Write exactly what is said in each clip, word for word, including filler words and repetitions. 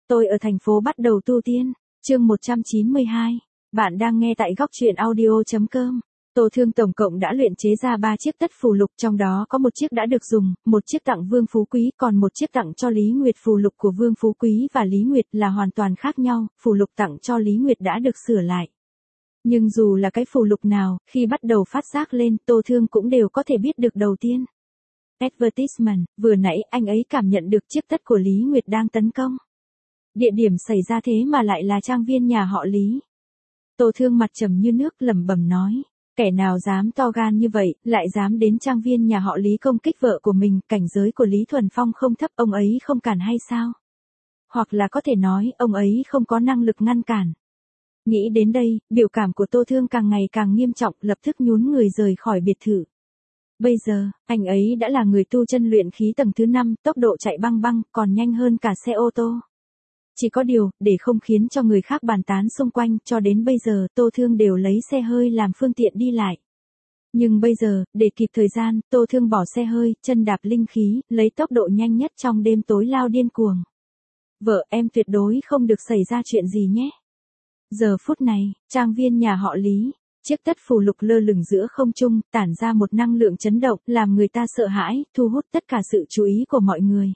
Tôi ở thành phố bắt đầu tu tiên. Chương một trăm chín mươi hai. Bạn đang nghe tại góc truyện audio chấm com. Tô Thương tổng cộng đã luyện chế ra ba chiếc tất phù lục, trong đó có một chiếc đã được dùng, một chiếc tặng Vương Phú Quý, còn một chiếc tặng cho Lý Nguyệt. Phù lục của Vương Phú Quý và Lý Nguyệt là hoàn toàn khác nhau, phù lục tặng cho Lý Nguyệt đã được sửa lại. Nhưng dù là cái phù lục nào, khi bắt đầu phát giác lên, Tô Thương cũng đều có thể biết được đầu tiên. Advertisement, vừa nãy anh ấy cảm nhận được chiếc tất của Lý Nguyệt đang tấn công. Địa điểm xảy ra thế mà lại là trang viên nhà họ Lý. Tô Thương mặt trầm như nước lẩm bẩm nói, kẻ nào dám to gan như vậy, lại dám đến trang viên nhà họ Lý công kích vợ của mình, cảnh giới của Lý Thuần Phong không thấp, ông ấy không cản hay sao? Hoặc là có thể nói, ông ấy không có năng lực ngăn cản. Nghĩ đến đây, biểu cảm của Tô Thương càng ngày càng nghiêm trọng, lập tức nhún người rời khỏi biệt thự. Bây giờ, anh ấy đã là người tu chân luyện khí tầng thứ năm, tốc độ chạy băng băng, còn nhanh hơn cả xe ô tô. Chỉ có điều, để không khiến cho người khác bàn tán xung quanh, cho đến bây giờ, Tô Thương đều lấy xe hơi làm phương tiện đi lại. Nhưng bây giờ, để kịp thời gian, Tô Thương bỏ xe hơi, chân đạp linh khí, lấy tốc độ nhanh nhất trong đêm tối lao điên cuồng. Vợ, em tuyệt đối không được xảy ra chuyện gì nhé. Giờ phút này, trang viên nhà họ Lý, chiếc tất phù lục lơ lửng giữa không trung, tản ra một năng lượng chấn động, làm người ta sợ hãi, thu hút tất cả sự chú ý của mọi người.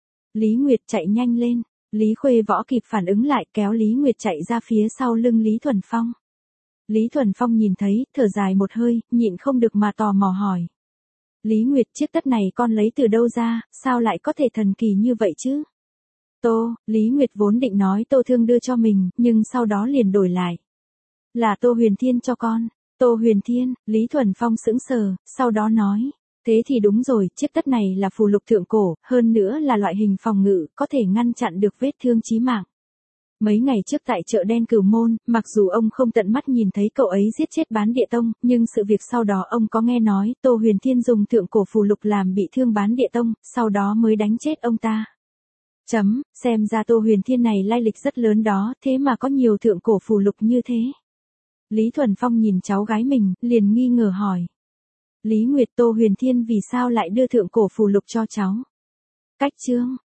Lý Nguyệt chạy nhanh lên. Lý Khuê Võ kịp phản ứng lại, kéo Lý Nguyệt chạy ra phía sau lưng Lý Thuần Phong. Lý Thuần Phong nhìn thấy, thở dài một hơi, nhịn không được mà tò mò hỏi. Lý Nguyệt, chiếc tất này con lấy từ đâu ra, sao lại có thể thần kỳ như vậy chứ? Tô, Lý Nguyệt vốn định nói Tô Thương đưa cho mình, nhưng sau đó liền đổi lại. Là Tô Huyền Thiên cho con. Tô Huyền Thiên, Lý Thuần Phong sững sờ, sau đó nói. Thế thì đúng rồi, chiếc tất này là phù lục thượng cổ, hơn nữa là loại hình phòng ngự, có thể ngăn chặn được vết thương chí mạng. Mấy ngày trước tại chợ đen Cửu Môn, mặc dù ông không tận mắt nhìn thấy cậu ấy giết chết Bán Địa Tông, nhưng sự việc sau đó ông có nghe nói, Tô Huyền Thiên dùng thượng cổ phù lục làm bị thương Bán Địa Tông, sau đó mới đánh chết ông ta. Chấm, xem ra Tô Huyền Thiên này lai lịch rất lớn đó, thế mà có nhiều thượng cổ phù lục như thế. Lý Thuần Phong nhìn cháu gái mình, liền nghi ngờ hỏi. Lý Nguyệt, Tô Huyền Thiên vì sao lại đưa thượng cổ phù lục cho cháu? Cách chương,